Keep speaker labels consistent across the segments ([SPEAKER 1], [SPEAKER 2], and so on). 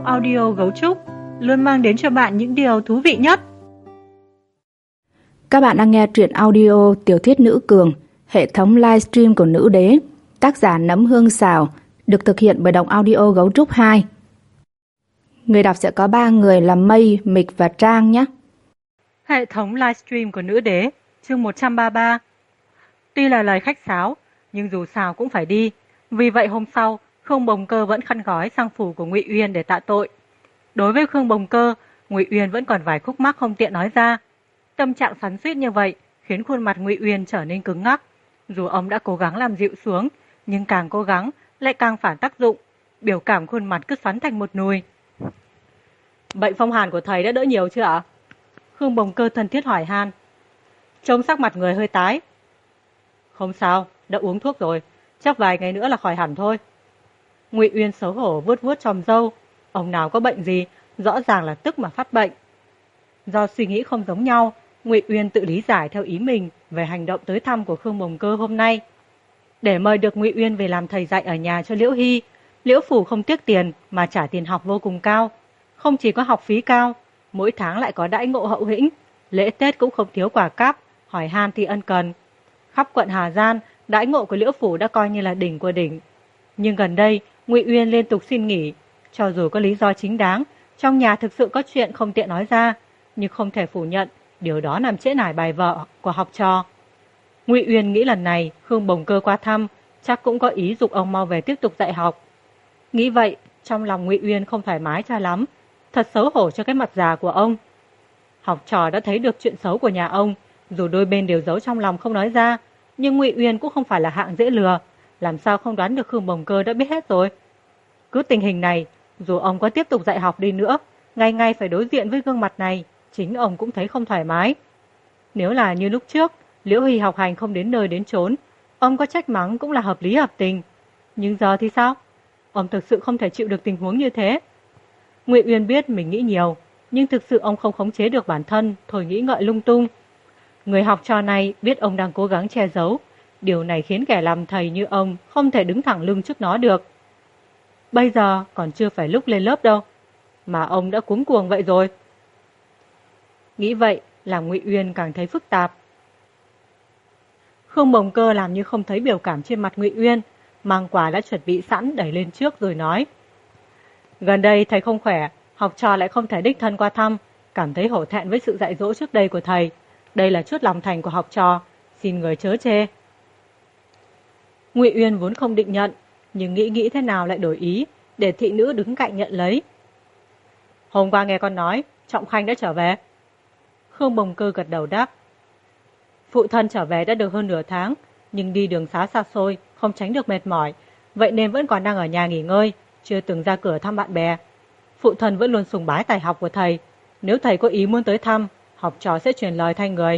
[SPEAKER 1] Động Audio Gấu Trúc luôn mang đến cho bạn những điều thú vị nhất.
[SPEAKER 2] Các bạn đang nghe truyện audio Tiểu thuyết nữ cường, hệ thống livestream của Nữ Đế, tác giả Nấm Hương Xào, được thực hiện bởi Động Audio Gấu Trúc 2. Người đọc sẽ có 3 người là Mây, Mịch và Trang nhé.
[SPEAKER 1] Hệ thống livestream của Nữ Đế, chương 133. Tuy là lời khách sáo, nhưng dù sao cũng phải đi. Vì vậy hôm sau, Khương Bồng Cơ vẫn khăn gói sang phủ của Ngụy Uyên để tạ tội. Đối với Khương Bồng Cơ, Ngụy Uyên vẫn còn vài khúc mắc không tiện nói ra. Tâm trạng xoắn xuýt như vậy khiến khuôn mặt Ngụy Uyên trở nên cứng ngắc. Dù ông đã cố gắng làm dịu xuống, nhưng càng cố gắng lại càng phản tác dụng. Biểu cảm khuôn mặt cứ xoắn thành một nùi. Bệnh phong hàn của thầy đã đỡ nhiều chưa ạ? Khương Bồng Cơ thân thiết hỏi han. Trông sắc mặt người hơi tái. Không sao, đã uống thuốc rồi, chắc vài ngày nữa là khỏi hẳn thôi. Ngụy Uyên xấu hổ vuốt vuốt chòm râu. Ông nào có bệnh gì, rõ ràng là tức mà phát bệnh. Do suy nghĩ không giống nhau, Ngụy Uyên tự lý giải theo ý mình về hành động tới thăm của Khương Bồng Cơ hôm nay. Để mời được Ngụy Uyên về làm thầy dạy ở nhà cho Liễu Hy, Liễu phủ không tiếc tiền mà trả tiền học vô cùng cao. Không chỉ có học phí cao, mỗi tháng lại có đãi ngộ hậu hĩnh, lễ Tết cũng không thiếu quà cáp, hỏi han thì ân cần. Khắp quận Hà Giang, đãi ngộ của Liễu phủ đã coi như là đỉnh của đỉnh. Nhưng gần đây, Ngụy Uyên liên tục xin nghỉ, cho dù có lý do chính đáng, trong nhà thực sự có chuyện không tiện nói ra, nhưng không thể phủ nhận, điều đó làm trễ nải bài vở của học trò. Ngụy Uyên nghĩ lần này Khương Bồng Cơ qua thăm, chắc cũng có ý giục ông mau về tiếp tục dạy học. Nghĩ vậy, trong lòng Ngụy Uyên không thoải mái cho lắm, thật xấu hổ cho cái mặt già của ông. Học trò đã thấy được chuyện xấu của nhà ông, dù đôi bên đều giấu trong lòng không nói ra, nhưng Ngụy Uyên cũng không phải là hạng dễ lừa, làm sao không đoán được Khương Bồng Cơ đã biết hết rồi. Cứ tình hình này, dù ông có tiếp tục dạy học đi nữa, ngày ngày phải đối diện với gương mặt này, chính ông cũng thấy không thoải mái. Nếu là như lúc trước, Liễu Hy học hành không đến nơi đến chốn, ông có trách mắng cũng là hợp lý hợp tình. Nhưng giờ thì sao? Ông thực sự không thể chịu được tình huống như thế. Ngụy Uyên biết mình nghĩ nhiều, nhưng thực sự ông không khống chế được bản thân, thôi nghĩ ngợi lung tung. Người học trò này biết ông đang cố gắng che giấu, điều này khiến kẻ làm thầy như ông không thể đứng thẳng lưng trước nó được. Bây giờ còn chưa phải lúc lên lớp đâu, mà ông đã cuống cuồng vậy rồi. Nghĩ vậy làm Ngụy Uyên càng thấy phức tạp. Khương Bồng Cơ làm như không thấy biểu cảm trên mặt Ngụy Uyên, mang quà đã chuẩn bị sẵn đẩy lên trước rồi nói. Gần đây thầy không khỏe, học trò lại không thể đích thân qua thăm, cảm thấy hổ thẹn với sự dạy dỗ trước đây của thầy. Đây là chút lòng thành của học trò, xin người chớ chê. Ngụy Uyên vốn không định nhận, nhưng nghĩ thế nào lại đổi ý, để thị nữ đứng cạnh nhận lấy. Hôm qua nghe con nói, Trọng Khanh đã trở về. Khương Bồng Cơ gật đầu đáp. Phụ thân trở về đã được hơn nửa tháng, nhưng đi đường xá xa xôi, không tránh được mệt mỏi, vậy nên vẫn còn đang ở nhà nghỉ ngơi, chưa từng ra cửa thăm bạn bè. Phụ thân vẫn luôn sùng bái tài học của thầy, nếu thầy có ý muốn tới thăm, học trò sẽ truyền lời thay người.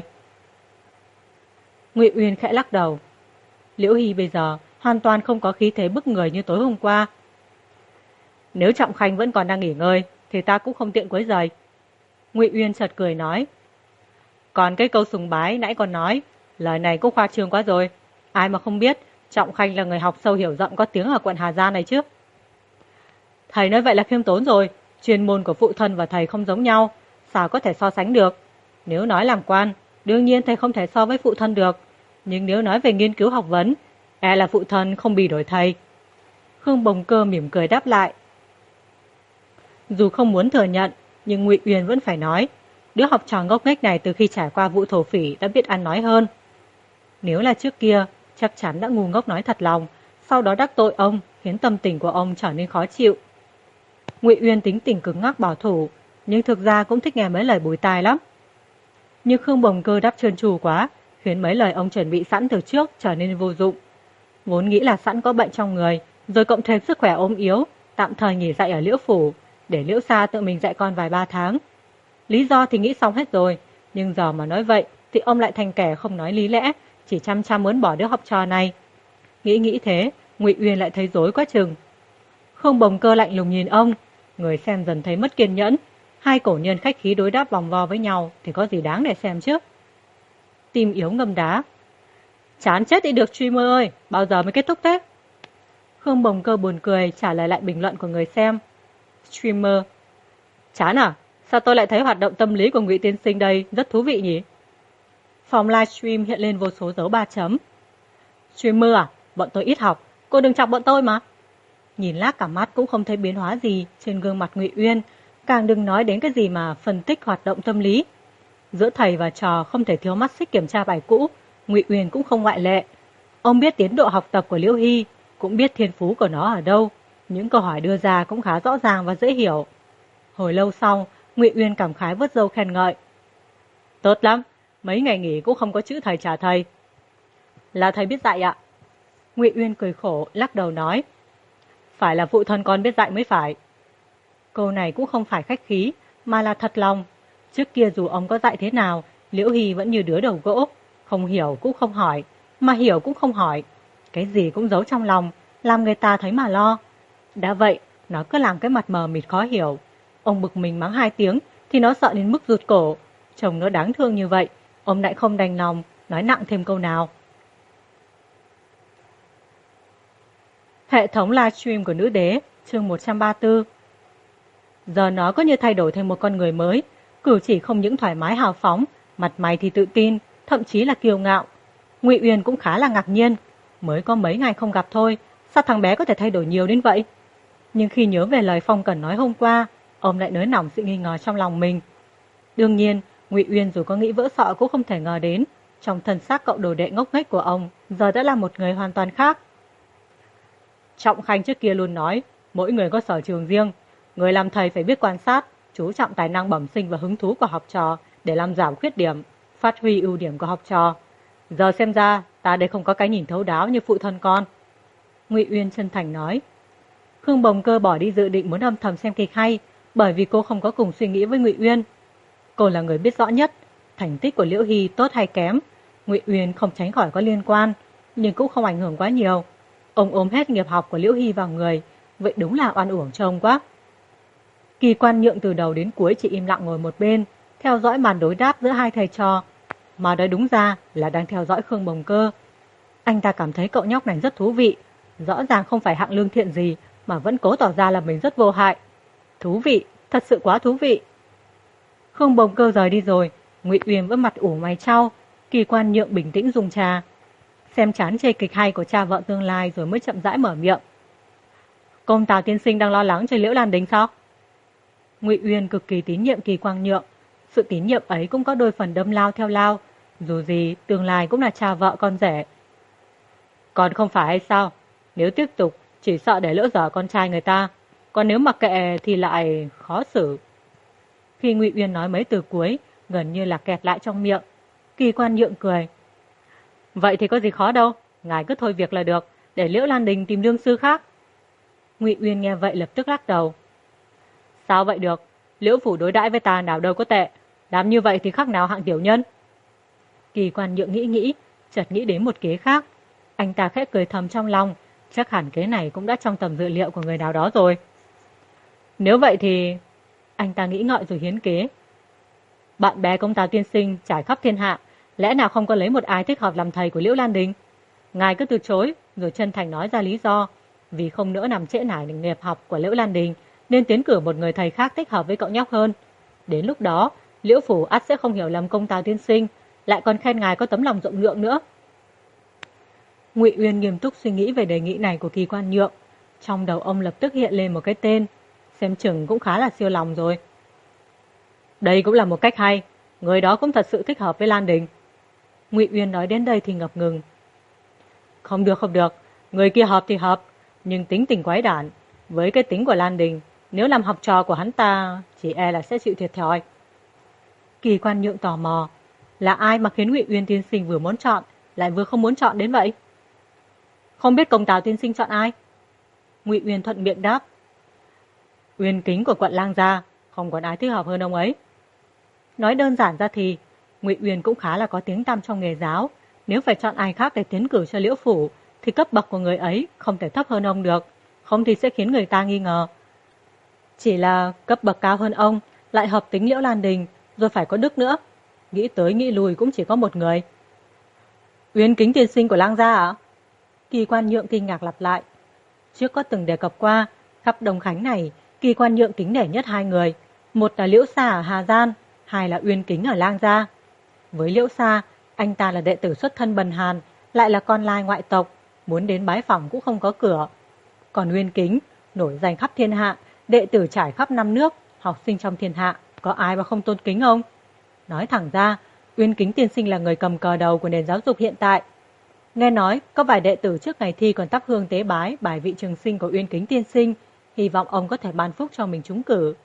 [SPEAKER 1] Ngụy Uyên khẽ lắc đầu. Liễu Hy bây giờ hoàn toàn không có khí thế bức người như tối hôm qua. Nếu Trọng Khanh vẫn còn đang nghỉ ngơi, thì ta cũng không tiện quấy rầy. Ngụy Uyên chợt cười nói. Còn cái câu sùng bái nãy còn nói, lời này cũng khoa trương quá rồi. Ai mà không biết, Trọng Khanh là người học sâu hiểu rộng có tiếng ở quận Hà Giang này chứ. Thầy nói vậy là khiêm tốn rồi, chuyên môn của phụ thân và thầy không giống nhau, sao có thể so sánh được. Nếu nói làm quan, đương nhiên thầy không thể so với phụ thân được, nhưng nếu nói về nghiên cứu học vấn, e là phụ thân không bì đổi thầy. Khương Bồng Cơ mỉm cười đáp lại. Dù không muốn thừa nhận, nhưng Ngụy Uyên vẫn phải nói, đứa học trò ngốc nghếch này từ khi trải qua vụ thổ phỉ đã biết ăn nói hơn. Nếu là trước kia, chắc chắn đã ngu ngốc nói thật lòng, sau đó đắc tội ông, khiến tâm tình của ông trở nên khó chịu. Ngụy Uyên tính tình cứng ngắc bảo thủ, nhưng thực ra cũng thích nghe mấy lời bùi tai lắm. Nhưng Khương Bồng Cơ đáp trơn tru quá, khiến mấy lời ông chuẩn bị sẵn từ trước trở nên vô dụng. Vốn nghĩ là sẵn có bệnh trong người, rồi cộng thêm sức khỏe ốm yếu, tạm thời nghỉ dạy ở Liễu phủ, để Liễu Sa tự mình dạy con vài ba tháng. Lý do thì nghĩ xong hết rồi, nhưng giờ mà nói vậy thì ông lại thành kẻ không nói lý lẽ, chỉ chăm muốn bỏ đứa học trò này. Nghĩ thế, Ngụy Uyên lại thấy rối quá chừng. Khương Bồng Cơ lạnh lùng nhìn ông, người xem dần thấy mất kiên nhẫn. Hai cổ nhân khách khí đối đáp vòng vo với nhau thì có gì đáng để xem chứ. Tim yếu ngâm đá. Chán chết đi được Truy Mơ ơi, bao giờ mới kết thúc thế? Khương Bồng Cơ buồn cười trả lời lại bình luận của người xem. Streamer. Chán à? Sao tôi lại thấy hoạt động tâm lý của Ngụy tiên sinh đây rất thú vị nhỉ? Phòng livestream hiện lên vô số dấu 3 chấm. Streamer à? Bọn tôi ít học, cô đừng chọc bọn tôi mà. Nhìn lác cả mắt cũng không thấy biến hóa gì trên gương mặt Ngụy Uyên, càng đừng nói đến cái gì mà phân tích hoạt động tâm lý. Giữa thầy và trò không thể thiếu mắt xích kiểm tra bài cũ, Ngụy Uyên cũng không ngoại lệ. Ông biết tiến độ học tập của Liễu Hy, cũng biết thiên phú của nó ở đâu, những câu hỏi đưa ra cũng khá rõ ràng và dễ hiểu. Hồi lâu sau, Ngụy Uyên cảm khái vớt râu khen ngợi. Tốt lắm, mấy ngày nghỉ cũng không có chữ thầy trả thầy. Là thầy biết dạy ạ. Ngụy Uyên cười khổ, lắc đầu nói. Phải là phụ thân con biết dạy mới phải. Câu này cũng không phải khách khí, mà là thật lòng. Trước kia dù ông có dạy thế nào, Liễu Hy vẫn như đứa đầu gỗ, không hiểu cũng không hỏi, mà hiểu cũng không hỏi. Cái gì cũng giấu trong lòng, làm người ta thấy mà lo. Đã vậy, nó cứ làm cái mặt mờ mịt khó hiểu. Ông bực mình mắng 2 tiếng thì nó sợ đến mức rụt cổ. Chồng nó đáng thương như vậy, ông lại không đành lòng nói nặng thêm câu nào. Hệ thống livestream của nữ đế, chương 134. Giờ nó có như thay đổi thành một con người mới, cử chỉ không những thoải mái hào phóng, mặt mày thì tự tin, thậm chí là kiêu ngạo. Ngụy Uyên cũng khá là ngạc nhiên, mới có mấy ngày không gặp thôi, sao thằng bé có thể thay đổi nhiều đến vậy? Nhưng khi nhớ về lời Phong Cẩn nói hôm qua, ông lại nới lỏng sự nghi ngờ trong lòng mình. Đương nhiên, Ngụy Uyên dù có nghĩ vỡ sọ cũng không thể ngờ đến, trong thân xác cậu đồ đệ ngốc nghếch của ông, giờ đã là một người hoàn toàn khác. Trọng Khanh trước kia luôn nói, mỗi người có sở trường riêng, người làm thầy phải biết quan sát, chú trọng tài năng bẩm sinh và hứng thú của học trò để làm giảm khuyết điểm, phát huy ưu điểm của học trò. Giờ xem ra, ta đây không có cái nhìn thấu đáo như phụ thân con. Ngụy Uyên chân thành nói. Khương Bồng Cơ bỏ đi dự định muốn âm thầm xem kịch hay, bởi vì cô không có cùng suy nghĩ với Ngụy Uyên. Cô là người biết rõ nhất, thành tích của Liễu Hy tốt hay kém, Ngụy Uyên không tránh khỏi có liên quan, nhưng cũng không ảnh hưởng quá nhiều. Ông ôm hết nghiệp học của Liễu Hy vào người, vậy đúng là oan uổng cho ông quá. Kỳ Quan Nhượng từ đầu đến cuối chỉ im lặng ngồi một bên, theo dõi màn đối đáp giữa hai thầy trò, mà nói đúng ra là đang theo dõi Khương Bồng Cơ. Anh ta cảm thấy cậu nhóc này rất thú vị, rõ ràng không phải hạng lương thiện gì mà vẫn cố tỏ ra là mình rất vô hại. Thú vị, thật sự quá thú vị. Khương Bồng Cơ rời đi rồi, Ngụy Uyên vẫn mặt ủ mày chau, Kỳ Quan Nhượng bình tĩnh dùng trà. Xem chán chê kịch hay của cha vợ tương lai rồi mới chậm rãi mở miệng. Công Tào tiên sinh đang lo lắng cho Liễu Lan Đình sao? Ngụy Uyên cực kỳ tín nhiệm Kỳ Quang Nhượng, sự tín nhiệm ấy cũng có đôi phần đâm lao theo lao, dù gì tương lai cũng là cha vợ con rể. Còn không phải hay sao? Nếu tiếp tục chỉ sợ để lỡ dở con trai người ta, còn nếu mặc kệ thì lại khó xử. Khi Ngụy Uyên nói mấy từ cuối, gần như là kẹt lại trong miệng. Kỳ Quan Nhượng cười. Vậy thì có gì khó đâu, ngài cứ thôi việc là được, để Liễu Lan Đình tìm đương sư khác. Ngụy Uyên nghe vậy lập tức lắc đầu. Sao vậy được, Liễu phủ đối đãi với ta nào đâu có tệ, làm như vậy thì khác nào hạng tiểu nhân. Kỳ Quan Nhượng nghĩ, chợt nghĩ đến một kế khác. Anh ta khẽ cười thầm trong lòng, chắc hẳn kế này cũng đã trong tầm dự liệu của người nào đó rồi. Nếu vậy thì... Anh ta nghĩ ngợi rồi hiến kế. Bạn bè công Tào tiên sinh trải khắp thiên hạ, lẽ nào không có lấy một ai thích hợp làm thầy của Liễu Lan Đình? Ngài cứ từ chối, rồi chân thành nói ra lý do, vì không nỡ nằm trễ nải nghiệp học của Liễu Lan Đình, nên tiến cử một người thầy khác thích hợp với cậu nhóc hơn. Đến lúc đó, Liễu phủ ắt sẽ không hiểu lầm công Tào tiên sinh, lại còn khen ngài có tấm lòng rộng lượng nữa. Ngụy Uyên nghiêm túc suy nghĩ về đề nghị này của Kỳ Quan Nhượng, trong đầu ông lập tức hiện lên một cái tên, xem chừng cũng khá là siêu lòng rồi. Đây cũng là một cách hay, người đó cũng thật sự thích hợp với Lan Đình. Ngụy Uyên nói đến đây thì ngập ngừng. Không được, người kia hợp thì hợp, nhưng tính tình quái đản, với cái tính của Lan Đình, nếu làm học trò của hắn ta, chỉ e là sẽ chịu thiệt thòi. Kỳ Quan Nhượng tò mò, là ai mà khiến Ngụy Uyên tiên sinh vừa muốn chọn, lại vừa không muốn chọn đến vậy? Không biết công Tào tiên sinh chọn ai? Ngụy Uyên thuận miệng đáp. Uyên Kính của quận Lang Gia, không còn ai thích hợp hơn ông ấy. Nói đơn giản ra thì, Ngụy Uyên cũng khá là có tiếng tăm trong nghề giáo, nếu phải chọn ai khác để tiến cử cho Liễu phủ, thì cấp bậc của người ấy không thể thấp hơn ông được, không thì sẽ khiến người ta nghi ngờ. Chỉ là cấp bậc cao hơn ông, lại hợp tính Liễu Lan Đình, rồi phải có đức nữa. Nghĩ tới nghĩ lùi cũng chỉ có một người. Uyên Kính tiên sinh của Lang Gia ạ? Kỳ Quan Nhượng kinh ngạc lặp lại. Trước có từng đề cập qua, khắp Đông Khánh này, Kỳ Quan Nhượng kính nể nhất hai người, một là Liễu Sa ở Hà Gian, hai là Uyên Kính ở Lang Gia. Với Liễu Sa, anh ta là đệ tử xuất thân bần hàn, lại là con lai ngoại tộc, muốn đến bái phỏng cũng không có cửa. Còn Uyên Kính, nổi danh khắp thiên hạ, đệ tử trải khắp năm nước, học sinh trong thiên hạ, có ai mà không tôn kính ông? Nói thẳng ra, Uyên Kính tiên sinh là người cầm cờ đầu của nền giáo dục hiện tại. Nghe nói, có vài đệ tử trước ngày thi còn thắp hương tế bái bài vị trường sinh của Uyên Kính tiên sinh, hy vọng ông có thể ban phúc cho mình trúng cử.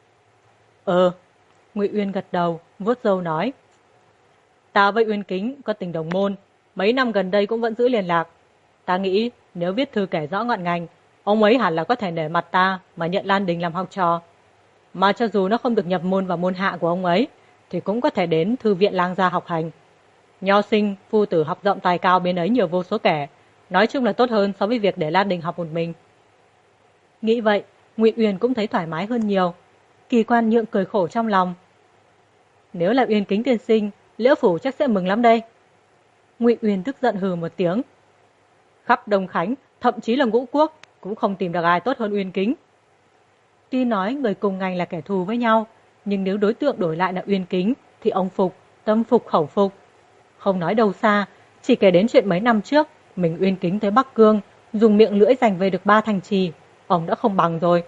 [SPEAKER 1] Ngụy Uyên gật đầu, vuốt râu nói. Ta với Uyên Kính có tình đồng môn, mấy năm gần đây cũng vẫn giữ liên lạc. Ta nghĩ nếu viết thư kể rõ ngọn ngành, ông ấy hẳn là có thể nể mặt ta mà nhận Lan Đình làm học trò. Mà cho dù nó không được nhập môn vào môn hạ của ông ấy, thì cũng có thể đến thư viện Lang Gia học hành. Nho sinh, phu tử học rộng tài cao bên ấy nhiều vô số kẻ, nói chung là tốt hơn so với việc để Lan Đình học một mình. Nghĩ vậy, Ngụy Uyên cũng thấy thoải mái hơn nhiều. Kỳ Quan Nhượng cười khổ trong lòng. Nếu là Uyên Kính tiên sinh, Liễu phủ chắc sẽ mừng lắm đây. Ngụy Uyên tức giận hừ một tiếng. Khắp Đông Khánh, thậm chí là Ngũ Quốc, cũng không tìm được ai tốt hơn Uyên Kính. Tuy nói người cùng ngành là kẻ thù với nhau, nhưng nếu đối tượng đổi lại là Uyên Kính, thì ông phục, tâm phục khẩu phục. Không nói đâu xa, chỉ kể đến chuyện mấy năm trước, mình Uyên Kính tới Bắc Cương, dùng miệng lưỡi giành về được 3 thành trì, ông đã không bằng rồi.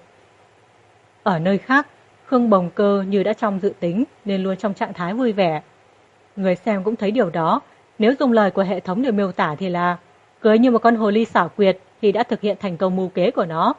[SPEAKER 1] Ở nơi khác, Khương Bồng Cơ như đã trong dự tính nên luôn trong trạng thái vui vẻ. Người xem cũng thấy điều đó, nếu dùng lời của hệ thống để miêu tả thì là cười như một con hồ ly xảo quyệt thì đã thực hiện thành công mưu kế của nó.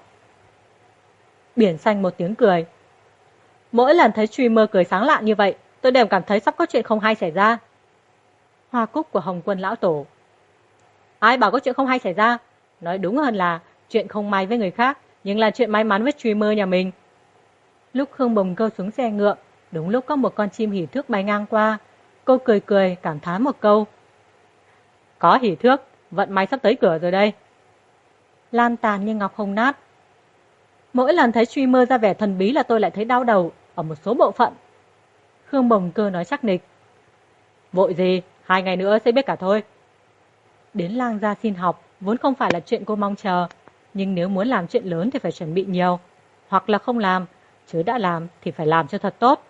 [SPEAKER 1] Biển Xanh một tiếng cười. Mỗi lần thấy streamer cười sáng lạn như vậy, tôi đều cảm thấy sắp có chuyện không hay xảy ra. Hoa cúc của Hồng Quân lão tổ. Ai bảo có chuyện không hay xảy ra? Nói đúng hơn là chuyện không may với người khác, nhưng là chuyện may mắn với streamer nhà mình. Lúc Khương Bồng Cơ xuống xe ngựa, đúng lúc có một con chim hỉ thước bay ngang qua. Cô cười cười cảm thán một câu. Có hỉ thước, vận may sắp tới cửa rồi đây. Lan tàn như ngọc không nát. Mỗi lần thấy streamer ra vẻ thần bí là tôi lại thấy đau đầu ở một số bộ phận. Khương Bồng Cơ nói chắc nịch. Vội gì, 2 ngày nữa sẽ biết cả thôi. Đến Lang Gia xin học vốn không phải là chuyện cô mong chờ, nhưng nếu muốn làm chuyện lớn thì phải chuẩn bị nhiều, hoặc là không làm, chứ đã làm thì phải làm cho thật tốt.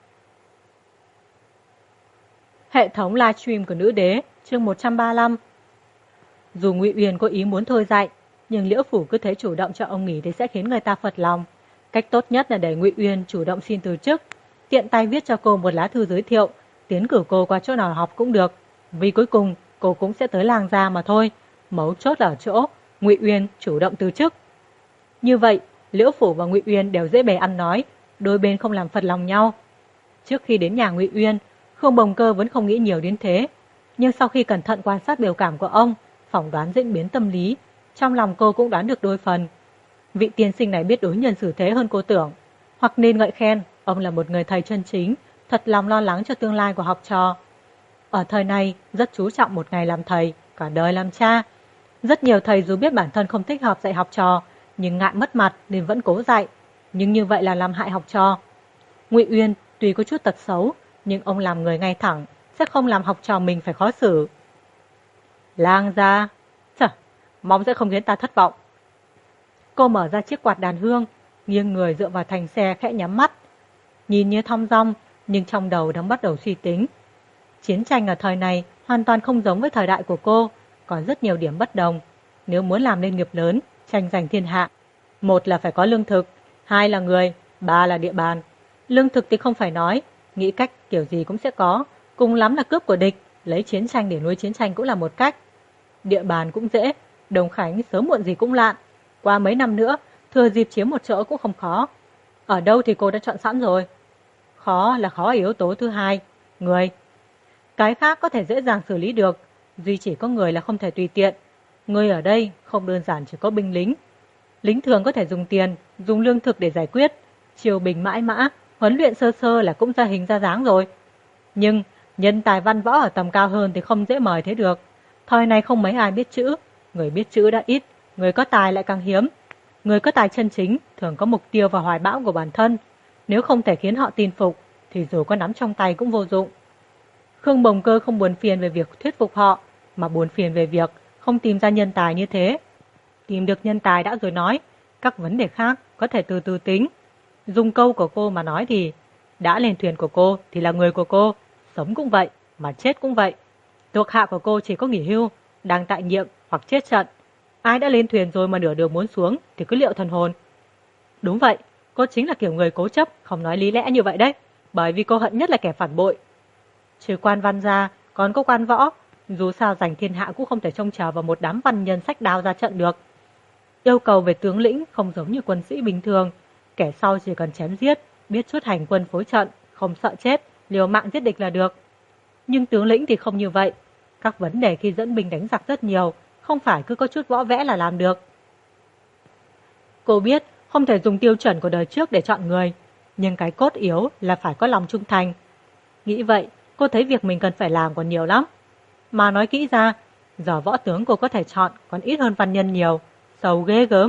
[SPEAKER 1] Hệ thống livestream của Nữ Đế, chương 135. Dù Ngụy Uyên có ý muốn thôi dạy, nhưng Liễu phủ cứ thế chủ động cho ông nghỉ thì sẽ khiến người ta phật lòng. Cách tốt nhất là để Ngụy Uyên chủ động xin từ chức, tiện tay viết cho cô một lá thư giới thiệu, tiến cử cô qua chỗ nào học cũng được, vì cuối cùng cô cũng sẽ tới Lang Gia mà thôi. Mấu chốt là ở chỗ Ngụy Uyên chủ động từ chức. Như vậy, Liễu phủ và Ngụy Uyên đều dễ bề ăn nói, đôi bên không làm phật lòng nhau. Trước khi đến nhà Ngụy Uyên, Khương Bồng Cơ vẫn không nghĩ nhiều đến thế, nhưng sau khi cẩn thận quan sát biểu cảm của ông, phỏng đoán diễn biến tâm lý, trong lòng cô cũng đoán được đôi phần. Vị tiên sinh này biết đối nhân xử thế hơn cô tưởng, hoặc nên ngợi khen ông là một người thầy chân chính, thật lòng lo lắng cho tương lai của học trò. Ở thời này rất chú trọng một ngày làm thầy, cả đời làm cha. Rất nhiều thầy dù biết bản thân không thích hợp dạy học trò, nhưng ngại mất mặt nên vẫn cố dạy, nhưng như vậy là làm hại học trò. Ngụy Uyên tuy có chút tật xấu, nhưng ông làm người ngay thẳng, sẽ không làm học trò mình phải khó xử. Lang Gia, mong sẽ không khiến ta thất vọng. Cô mở ra chiếc quạt đàn hương, nghiêng người dựa vào thành xe khẽ nhắm mắt. Nhìn như thong dong, nhưng trong đầu đang bắt đầu suy tính. Chiến tranh ở thời này hoàn toàn không giống với thời đại của cô, có rất nhiều điểm bất đồng. Nếu muốn làm nên nghiệp lớn, tranh giành thiên hạ, một là phải có lương thực, hai là người, ba là địa bàn. Lương thực thì không phải nói, nghĩ cách kiểu gì cũng sẽ có, cùng lắm là cướp của địch, lấy chiến tranh để nuôi chiến tranh cũng là một cách. Địa bàn cũng dễ, Đông Khánh sớm muộn gì cũng lạn. Qua mấy năm nữa, thừa dịp chiếm một chỗ cũng không khó. Ở đâu thì cô đã chọn sẵn rồi. Khó là khó ở yếu tố thứ hai, người. Cái khác có thể dễ dàng xử lý được, duy chỉ có người là không thể tùy tiện. Người ở đây không đơn giản chỉ có binh lính. Lính thường có thể dùng tiền, dùng lương thực để giải quyết. Triều bình mãi mã, huấn luyện sơ sơ là cũng ra hình ra dáng rồi. Nhưng nhân tài văn võ ở tầm cao hơn thì không dễ mời thế được. Thời này không mấy ai biết chữ, người biết chữ đã ít, người có tài lại càng hiếm. Người có tài chân chính thường có mục tiêu và hoài bão của bản thân. Nếu không thể khiến họ tin phục, thì dù có nắm trong tay cũng vô dụng. Khương Bồng Cơ không buồn phiền về việc thuyết phục họ, mà buồn phiền về việc không tìm ra nhân tài như thế. Tìm được nhân tài đã rồi nói, Các vấn đề khác có thể từ từ tính. Dùng câu của cô mà nói thì đã lên thuyền của cô thì là người của cô, sống cũng vậy, mà chết cũng vậy. Thuộc hạ của cô chỉ có nghỉ hưu, đang tại nhiệm hoặc chết trận. Ai đã lên thuyền rồi mà nửa đường muốn xuống thì cứ liệu thần hồn. Đúng vậy, cô chính là kiểu người cố chấp, không nói lý lẽ như vậy đấy, bởi vì cô hận nhất là kẻ phản bội. Trừ quan văn ra, còn có quan võ, dù sao giành thiên hạ cũng không thể trông chờ vào một đám văn nhân sách đao ra trận được. Yêu cầu về tướng lĩnh không giống như quân sĩ bình thường, kẻ sau chỉ cần chém giết, biết chút hành quân phối trận, không sợ chết, liều mạng giết địch là được. Nhưng tướng lĩnh thì không như vậy. Các vấn đề khi dẫn binh đánh giặc rất nhiều, không phải cứ có chút võ vẽ là làm được. Cô biết không thể dùng tiêu chuẩn của đời trước để chọn người, nhưng cái cốt yếu là phải có lòng trung thành. Nghĩ vậy, cô thấy việc mình cần phải làm còn nhiều lắm. Mà nói kỹ ra, giờ võ tướng cô có thể chọn còn ít hơn văn nhân nhiều, sầu ghê gớm.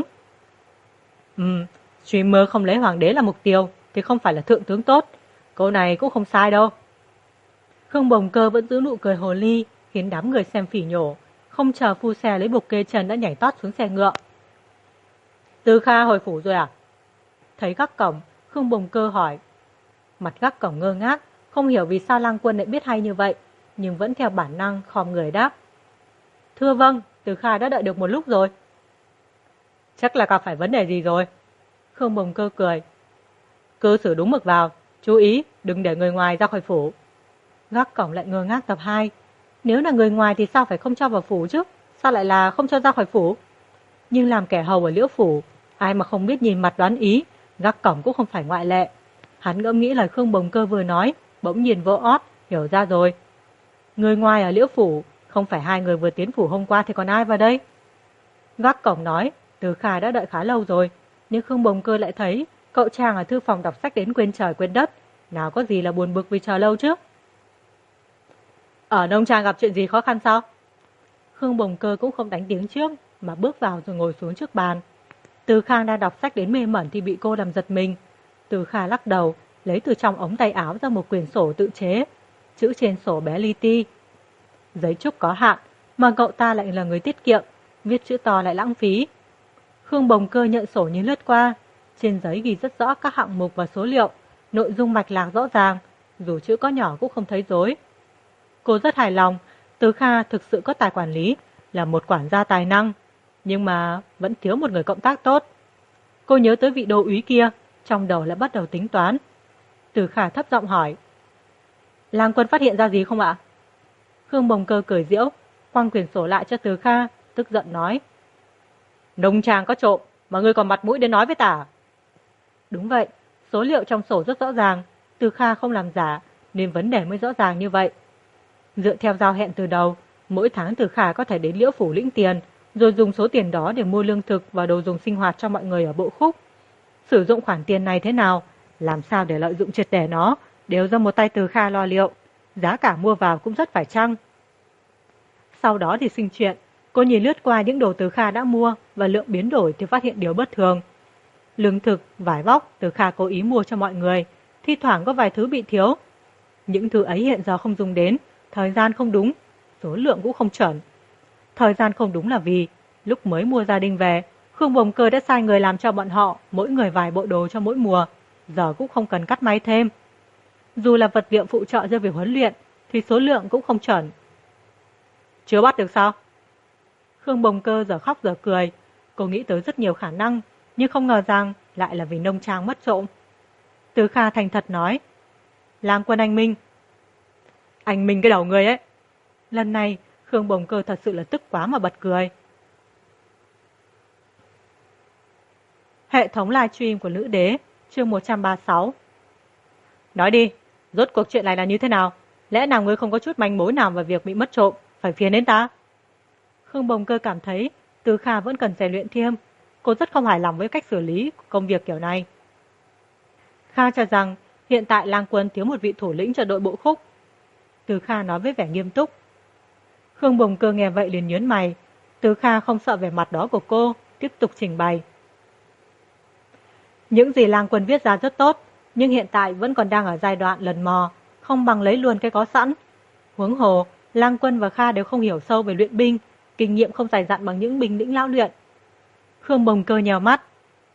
[SPEAKER 1] Streamer không lấy hoàng đế là mục tiêu thì không phải là thượng tướng tốt. Câu này cũng không sai đâu. Khương Bồng Cơ vẫn giữ nụ cười hồ ly, khiến đám người xem phỉ nhổ. Không chờ phu xe lấy bục kê chân đã nhảy tót xuống xe ngựa. Từ Kha hồi phủ rồi à? Thấy gác cổng, Khương Bồng Cơ hỏi. Mặt gác cổng ngơ ngác, không hiểu vì sao Lang Quân lại biết hay như vậy, nhưng vẫn theo bản năng khom người đáp. Thưa vâng, Từ Kha đã đợi được một lúc rồi. Chắc là gặp phải vấn đề gì rồi? Khương Bồng Cơ cười. Cứ xử đúng mực vào, chú ý, đừng để người ngoài ra khỏi phủ. Gác cổng lại ngơ ngác tập 2. Nếu là người ngoài thì sao phải không cho vào phủ chứ? Sao lại là không cho ra khỏi phủ? Nhưng làm kẻ hầu ở Liễu phủ, ai mà không biết nhìn mặt đoán ý, gác cổng cũng không phải ngoại lệ. Hắn ngẫm nghĩ lời Khương Bồng Cơ vừa nói, bỗng nhìn vỡ ót, hiểu ra rồi. Người ngoài ở Liễu phủ, không phải hai người vừa tiến phủ hôm qua thì còn ai vào đây? Gác cổng nói, Từ Kha đã đợi khá lâu rồi, nhưng Khương Bồng Cơ lại thấy cậu chàng ở thư phòng đọc sách đến quên trời quên đất, nào có gì là buồn bực vì chờ lâu chứ? Ở nông trang gặp chuyện gì khó khăn sao? Khương Bồng Cơ cũng không đánh tiếng trước, mà bước vào rồi ngồi xuống trước bàn. Từ Kha đang đọc sách đến mê mẩn thì bị cô làm giật mình. Từ Kha lắc đầu, lấy từ trong ống tay áo ra một quyển sổ tự chế. Chữ trên sổ bé li ti. Giấy trúc có hạn, mà cậu ta lại là người tiết kiệm, viết chữ to lại lãng phí. Khương Bồng Cơ nhận sổ nhìn lướt qua. Trên giấy ghi rất rõ các hạng mục và số liệu, nội dung mạch lạc rõ ràng, dù chữ có nhỏ cũng không thấy rối. Cô rất hài lòng, Từ Kha thực sự có tài quản lý, là một quản gia tài năng, nhưng mà vẫn thiếu một người cộng tác tốt. Cô nhớ tới vị đô úy kia, trong đầu lại bắt đầu tính toán. Từ Kha thấp giọng hỏi. Lang Quân phát hiện ra gì không ạ? Khương Bồng Cơ cười giễu, quăng quyển sổ lại cho Từ Kha, tức giận nói. Nông trang có trộm, mà ngươi còn mặt mũi đến nói với tả. Đúng vậy, số liệu trong sổ rất rõ ràng, Từ Kha không làm giả, nên vấn đề mới rõ ràng như vậy. Dựa theo giao hẹn từ đầu, mỗi tháng Từ Kha có thể đến Liễu phủ lĩnh tiền, rồi dùng số tiền đó để mua lương thực và đồ dùng sinh hoạt cho mọi người ở Bộ Khúc. Sử dụng khoản tiền này thế nào, làm sao để lợi dụng triệt để nó, đều do một tay Từ Kha lo liệu. Giá cả mua vào cũng rất phải chăng. Sau đó thì sinh chuyện, cô nhìn lướt qua những đồ Từ Kha đã mua và lượng biến đổi thì phát hiện điều bất thường. Lương thực, vải vóc Từ Kha cố ý mua cho mọi người, thi thoảng có vài thứ bị thiếu. Những thứ ấy hiện giờ không dùng đến, thời gian không đúng, số lượng cũng không chuẩn. Thời gian không đúng là vì lúc mới mua gia đình về, Khương Bồng Cơ đã sai người làm cho bọn họ mỗi người vài bộ đồ cho mỗi mùa, giờ cũng không cần cắt may thêm. Dù là vật liệu phụ trợ cho việc huấn luyện thì số lượng cũng không chuẩn. Chưa bắt được sao? Khương Bồng Cơ giờ khóc giờ cười, cô nghĩ tới rất nhiều khả năng, nhưng không ngờ rằng lại là vì nông trang mất trộm. Từ Kha thành thật nói. Lang Quân anh Minh. Anh Minh cái đầu người ấy. Lần này Khương Bồng Cơ thật sự là tức quá mà bật cười. Hệ thống livestream của Nữ Đế, chương 136. Nói đi, rốt cuộc chuyện này là như thế nào? Lẽ nào ngươi không có chút manh mối nào về việc bị mất trộm, phải phiền đến ta? Khương Bồng Cơ cảm thấy Từ Kha vẫn cần rèn luyện thêm. Cô rất không hài lòng với cách xử lý công việc kiểu này. Kha cho rằng hiện tại Lang Quân thiếu một vị thủ lĩnh cho đội Bộ Khúc. Từ Kha nói với vẻ nghiêm túc. Khương Bồng Cơ nghe vậy liền nhướng mày. Từ Kha không sợ vẻ mặt đó của cô, tiếp tục trình bày. Những gì Lang Quân viết ra rất tốt, nhưng hiện tại vẫn còn đang ở giai đoạn lần mò, không bằng lấy luôn cái có sẵn. Huống hồ, Lang Quân và Kha đều không hiểu sâu về luyện binh, kinh nghiệm không dày dặn bằng những binh lĩnh lão luyện. Khương Bồng Cơ nhèo mắt.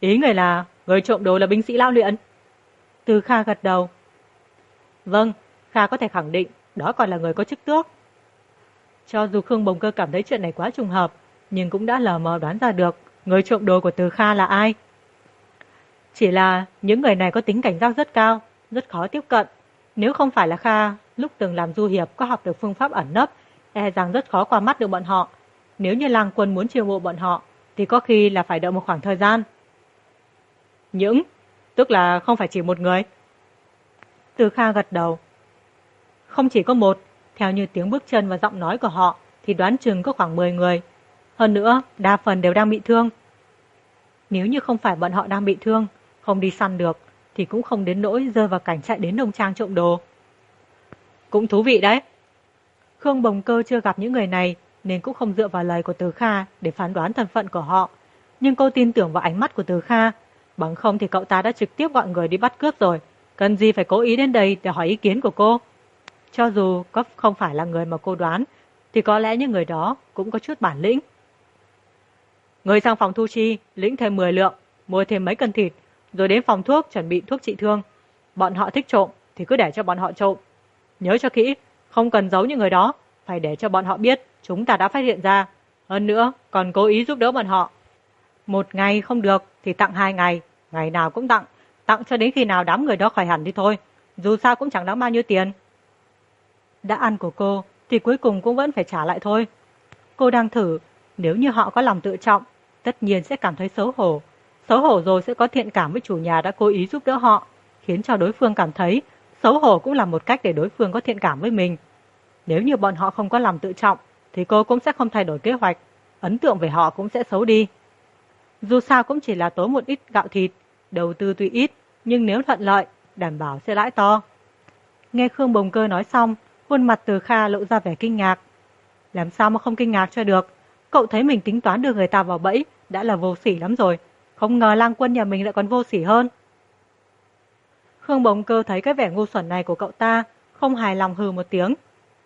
[SPEAKER 1] Ý người là người trộm đồ là binh sĩ lao luyện. Từ Kha gật đầu. Vâng, Kha có thể khẳng định đó còn là người có chức tước. Cho dù Khương Bồng Cơ cảm thấy chuyện này quá trùng hợp, nhưng cũng đã lờ mờ đoán ra được người trộm đồ của Từ Kha là ai. Chỉ là những người này có tính cảnh giác rất cao, rất khó tiếp cận. Nếu không phải là Kha lúc từng làm du hiệp có học được phương pháp ẩn nấp, e rằng rất khó qua mắt được bọn họ. Nếu như Lang Quân muốn chiêu mộ bọn họ, thì có khi là phải đợi một khoảng thời gian. Tức là không phải chỉ một người. Từ Kha gật đầu. Không chỉ có một, theo như tiếng bước chân và giọng nói của họ thì đoán chừng có khoảng 10 người. Hơn nữa, đa phần đều đang bị thương. Nếu như không phải bọn họ đang bị thương, không đi săn được, thì cũng không đến nỗi rơi vào cảnh chạy đến nông trang trộm đồ. Cũng thú vị đấy. Khương Bồng Cơ chưa gặp những người này nên cũng không dựa vào lời của Từ Kha để phán đoán thân phận của họ. Nhưng cô tin tưởng vào ánh mắt của Từ Kha. Bằng không thì cậu ta đã trực tiếp gọi người đi bắt cướp rồi. Cần gì phải cố ý đến đây để hỏi ý kiến của cô. Cho dù có không phải là người mà cô đoán, thì có lẽ những người đó cũng có chút bản lĩnh. Người sang phòng thu chi, lĩnh thêm 10 lượng, mua thêm mấy cân thịt, rồi đến phòng thuốc chuẩn bị thuốc trị thương. Bọn họ thích trộm thì cứ để cho bọn họ trộm. Nhớ cho kỹ, không cần giấu những người đó, phải để cho bọn họ biết chúng ta đã phát hiện ra. Hơn nữa, còn cố ý giúp đỡ bọn họ. 1 ngày không được thì tặng 2 ngày, ngày nào cũng tặng. Tặng cho đến khi nào đám người đó khỏi hẳn đi thôi. Dù sao cũng chẳng đáng bao nhiêu tiền. Đã ăn của cô thì cuối cùng cũng vẫn phải trả lại thôi. Cô đang thử, nếu như họ có lòng tự trọng, tất nhiên sẽ cảm thấy xấu hổ. Xấu hổ rồi sẽ có thiện cảm với chủ nhà đã cố ý giúp đỡ họ, khiến cho đối phương cảm thấy xấu hổ cũng là một cách để đối phương có thiện cảm với mình. Nếu như bọn họ không có lòng tự trọng, thì cô cũng sẽ không thay đổi kế hoạch, ấn tượng về họ cũng sẽ xấu đi. Dù sao cũng chỉ là tốn một ít gạo thịt, đầu tư tuy ít, nhưng nếu thuận lợi, đảm bảo sẽ lãi to. Nghe Khương Bồng Cơ nói xong, khuôn mặt Từ Kha lộ ra vẻ kinh ngạc. Làm sao mà không kinh ngạc cho được? Cậu thấy mình tính toán đưa người ta vào bẫy đã là vô sỉ lắm rồi. Không ngờ Lang Quân nhà mình lại còn vô sỉ hơn. Khương Bồng Cơ thấy cái vẻ ngu xuẩn này của cậu ta, không hài lòng hừ một tiếng.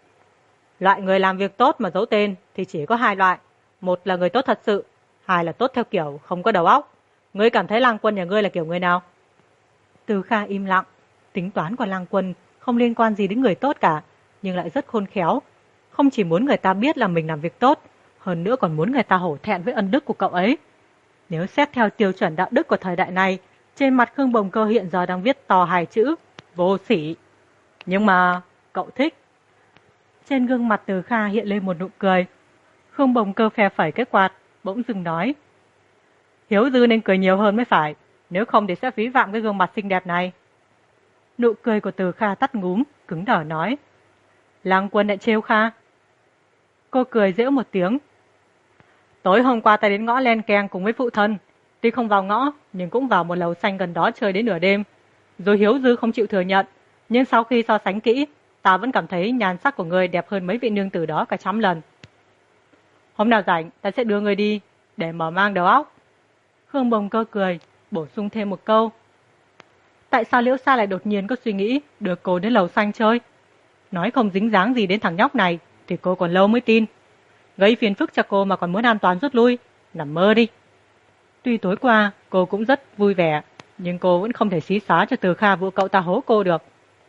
[SPEAKER 1] Loại người làm việc tốt mà giấu tên thì chỉ có 2 loại. Một là người tốt thật sự, 2 là tốt theo kiểu không có đầu óc. Ngươi cảm thấy Lang Quân nhà ngươi là kiểu người nào? Từ Kha im lặng. Tính toán của Lang Quân không liên quan gì đến người tốt cả, nhưng lại rất khôn khéo. Không chỉ muốn người ta biết là mình làm việc tốt, hơn nữa còn muốn người ta hổ thẹn với ân đức của cậu ấy. Nếu xét theo tiêu chuẩn đạo đức của thời đại này, trên mặt Khương Bồng Cơ hiện giờ đang viết to 2 chữ vô sỉ. Nhưng mà cậu thích. Trên gương mặt Từ Kha hiện lên một nụ cười. Khương Bồng Cơ phe phẩy cái quạt, bỗng dưng nói. Hiếu dư nên cười nhiều hơn mới phải, nếu không thì sẽ phí phạm cái gương mặt xinh đẹp này. Nụ cười của Từ Kha tắt ngúm, cứng đờ nói. Lang Quân lại trêu Kha. Cô cười giễu một tiếng. Tối hôm qua ta đến ngõ len keng cùng với phụ thân. Tuy không vào ngõ, nhưng cũng vào một lầu xanh gần đó chơi đến nửa đêm. Rồi Hiếu dư không chịu thừa nhận, nhưng sau khi so sánh kỹ, ta vẫn cảm thấy nhan sắc của người đẹp hơn mấy vị nương tử đó cả trăm lần. Hôm nào rảnh, ta sẽ đưa người đi, để mở mang đầu óc. Khương Bồng Cơ cười, bổ sung thêm một câu. Tại sao Liễu Sa lại đột nhiên có suy nghĩ đưa cô đến lầu xanh chơi? Nói không dính dáng gì đến thằng nhóc này, thì cô còn lâu mới tin. Gây phiền phức cho cô mà còn muốn an toàn rút lui, nằm mơ đi. Tuy tối qua cô cũng rất vui vẻ, nhưng cô vẫn không thể xí xá cho Từ Kha vụ cậu ta hố cô được.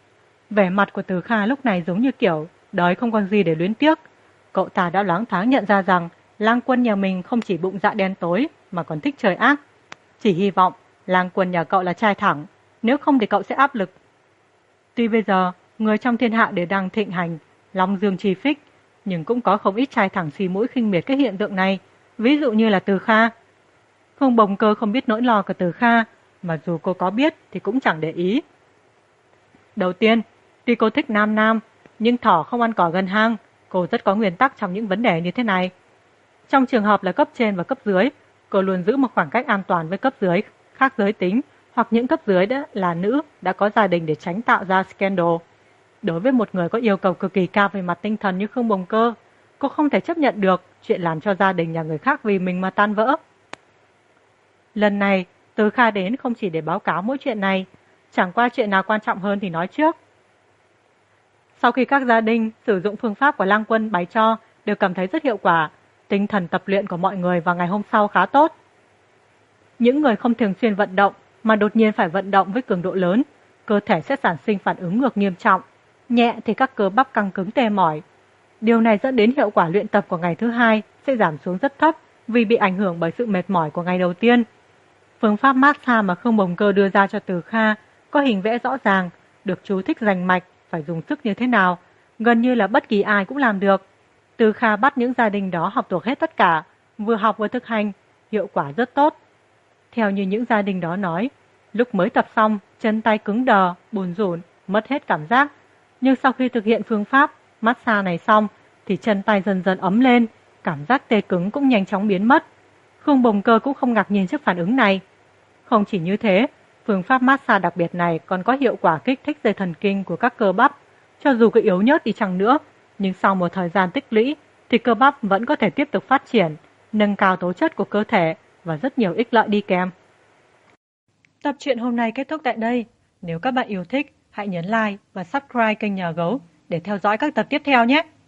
[SPEAKER 1] Vẻ mặt của Từ Kha lúc này giống như kiểu đời không còn gì để luyến tiếc. Cậu ta đã loáng thoáng nhận ra rằng Lang Quân nhà mình không chỉ bụng dạ đen tối mà còn thích trời ác. Chỉ hy vọng Lang Quân nhà cậu là trai thẳng, nếu không thì cậu sẽ áp lực. Tuy bây giờ người trong thiên hạ đều đang thịnh hành long dương chi phích, nhưng cũng có không ít trai thẳng xì mũi khinh miệt cái hiện tượng này, ví dụ như là Từ Kha. Khương Bồng Cơ không biết nỗi lo của Từ Kha, mà dù cô có biết thì cũng chẳng để ý. Đầu tiên, tuy cô thích nam nam, nhưng thỏ không ăn cỏ gần hang, cô rất có nguyên tắc trong những vấn đề như thế này. Trong trường hợp là cấp trên và cấp dưới, cô luôn giữ một khoảng cách an toàn với cấp dưới khác giới tính, hoặc những cấp dưới đã là nữ đã có gia đình để tránh tạo ra scandal. Đối với một người có yêu cầu cực kỳ cao về mặt tinh thần như Khương Bồng Cơ, cô không thể chấp nhận được chuyện làm cho gia đình nhà người khác vì mình mà tan vỡ. Lần này, Từ Kha đến không chỉ để báo cáo mỗi chuyện này, chẳng qua chuyện nào quan trọng hơn thì nói trước. Sau khi các gia đình sử dụng phương pháp của Lang Quân bày cho đều cảm thấy rất hiệu quả, tinh thần tập luyện của mọi người vào ngày hôm sau khá tốt. Những người không thường xuyên vận động mà đột nhiên phải vận động với cường độ lớn, cơ thể sẽ sản sinh phản ứng ngược nghiêm trọng. Nhẹ thì các cơ bắp căng cứng tê mỏi. Điều này dẫn đến hiệu quả luyện tập của ngày thứ hai sẽ giảm xuống rất thấp vì bị ảnh hưởng bởi sự mệt mỏi của ngày đầu tiên. Phương pháp massage mà Khương Bồng Cơ đưa ra cho Từ Kha có hình vẽ rõ ràng, được chú thích rành mạch phải dùng sức như thế nào, gần như là bất kỳ ai cũng làm được. Từ Kha bắt những gia đình đó học thuộc hết tất cả, vừa học vừa thực hành, hiệu quả rất tốt. Theo như những gia đình đó nói, lúc mới tập xong, chân tay cứng đờ, bùn rủn, mất hết cảm giác. Nhưng sau khi thực hiện phương pháp massage này xong, thì chân tay dần dần ấm lên, cảm giác tê cứng cũng nhanh chóng biến mất. Khương Bồng Cơ cũng không ngạc nhiên trước phản ứng này. Không chỉ như thế, phương pháp massage đặc biệt này còn có hiệu quả kích thích dây thần kinh của các cơ bắp. Cho dù có yếu nhớt đi chăng nữa, nhưng sau một thời gian tích lũy thì cơ bắp vẫn có thể tiếp tục phát triển, nâng cao tố chất của cơ thể và rất nhiều ích lợi đi kèm. Tập truyện hôm nay kết thúc tại đây. Nếu các bạn yêu thích, hãy nhấn like và subscribe kênh Nhà Gấu để theo dõi các tập tiếp theo nhé!